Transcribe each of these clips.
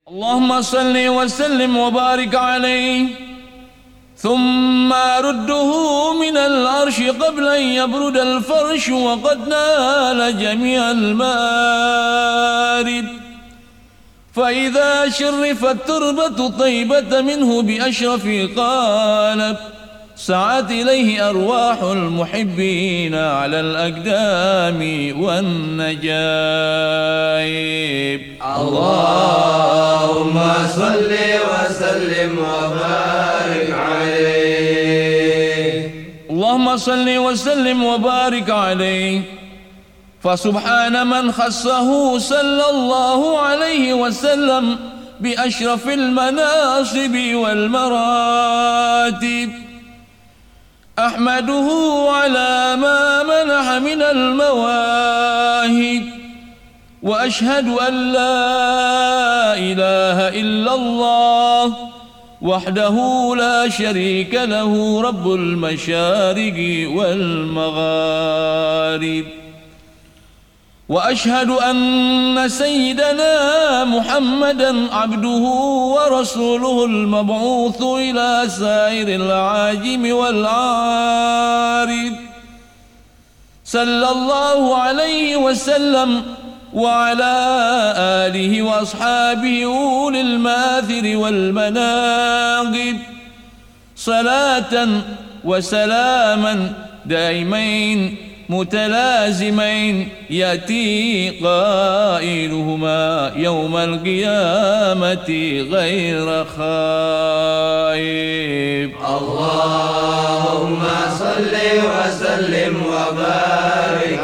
اللهم صل وسلم وبارك عليه ثم رده من العرش قبل أن يبرد الفرش وقد نال جميع المارد، فإذا شرفت تربة طيبة منه بأشرف قالت سعت إليه أرواح المحبين على الأقدام والنجائب. اللهم صل وسلم وبارك عليه. اللهم صل وسلم وبارك عليه. فسبحان من خصه صلى الله عليه وسلم بأشرف المناصب والمراتب، أحمده على ما منح من المواهب، وأشهد أن لا إله إلا الله وحده لا شريك له رب المشارق والمغارب، وأشهد أن سيدنا محمدًا عبده ورسوله المبعوث إلى سائر العاجم والعارب، صلى الله عليه وسلم وعلى آله وأصحابه أولي الماثر والمناقب، صلاة وسلاما دائمين متلازمين يأتي قائلهما يوم القيامة غير خائب. اللهم صل وسلم وبارك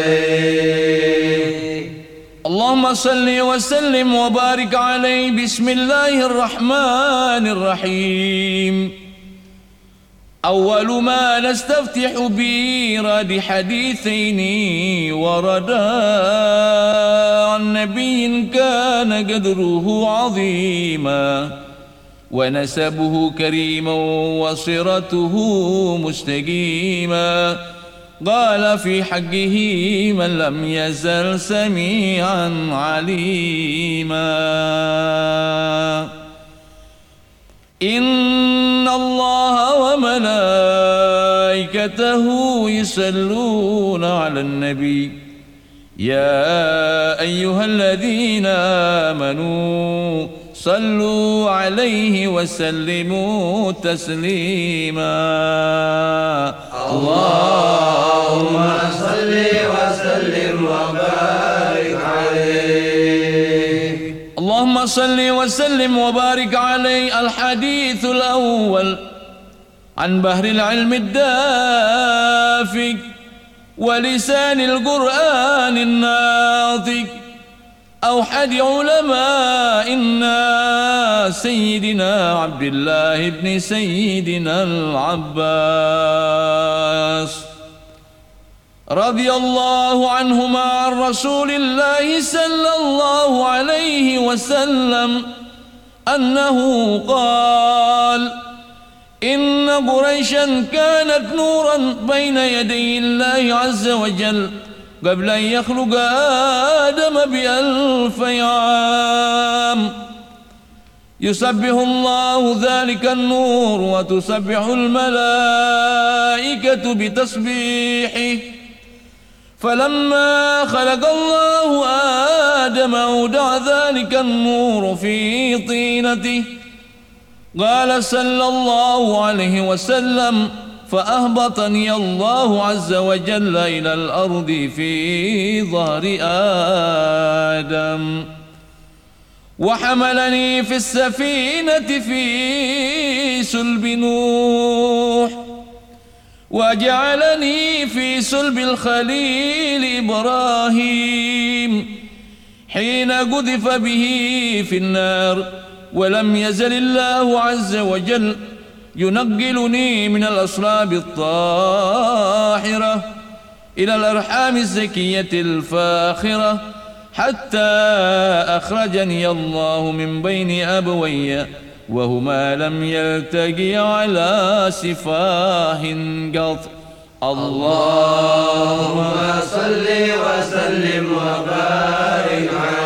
عليه. اللهم صل وسلم وبارك عليه. بسم الله الرحمن الرحيم. أول ما نستفتح بإيراد حديثين وردا عن نبي كان قدره عظيما ونسبه كريما وصرته مستقيما، قال في حقه من لم يزل سميعا عليما. إن الله وملائكته يصلون على النبي يا أيها الذين آمنوا صلوا عليه وسلموا تسليما. اللهم صل وسلم وبارك عليه. اللهم صل وسلم وبارك عليه. الحديث الأول عن بحر العلم الدافق ولسان القرآن الناطق، أوحد علماء الناس سيدنا عبد الله بن سيدنا العباس رضي الله عنهما عن رسول الله صلى الله عليه وسلم أنه قال إن قريشا كانت نورا بين يدي الله عز وجل قبل أن يخلق آدم ب1000 عام، يسبح الله ذلك النور وتسبح الملائكة بتسبيحه، فلما خلق الله آدم أودع ذلك النور في طينته، قال صلى الله عليه وسلم فأهبطني الله عز وجل إلى الأرض في ظهر آدم، وحملني في السفينة في سلب نوح، وجعلني في سلب الخليل إبراهيم حين قذف به في النار، ولم يزل الله عز وجل ينقلني من الأصلاب الطاهرة إلى الأرحام الزكية الفاخرة حتى أخرجني الله من بين أبوي وهما لم يلتقيا على سفاه قط. اللهم صل وسلم وبارك عليه.